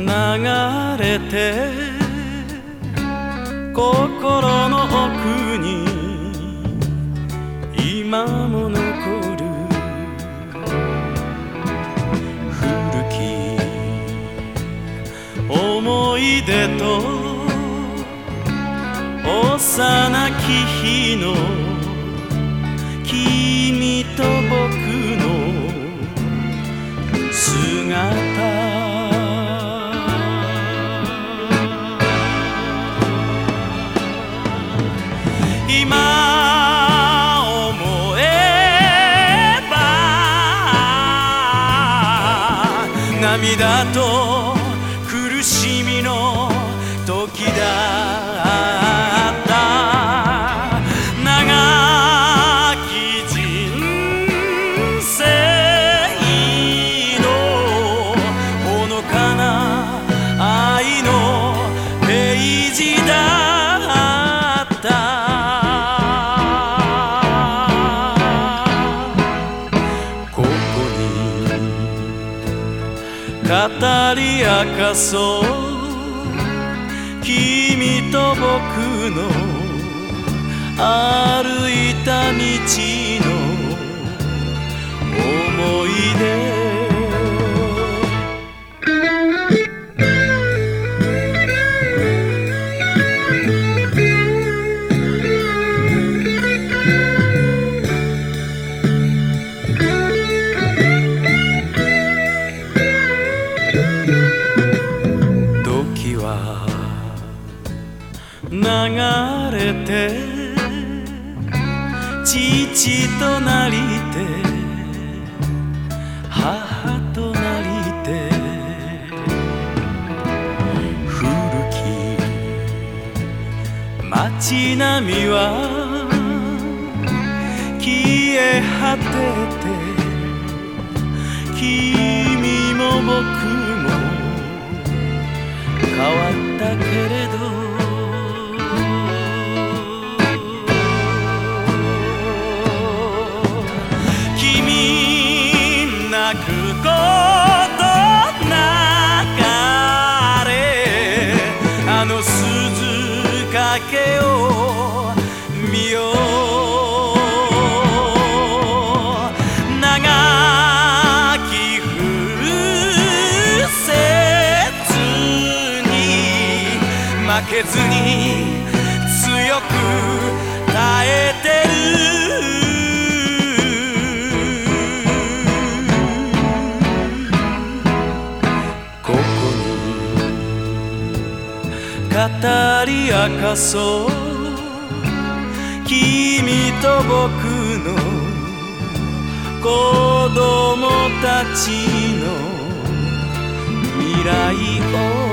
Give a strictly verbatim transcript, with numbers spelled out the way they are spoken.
流れて心の奥に今も残る古き思い出と幼き日の君と僕の姿今思えば涙と苦しみの時だった長き人生のほのかな愛のページだった語り明かそう君と僕の歩いた道の思い出流れて父となりて母となりて古き街並みは消え果てて君も僕も変わったけれど泣くことなかれあの鈴かけを見よう長き風雪に負けずに強く耐えてる語り明かそう君と僕の子供たちの未来を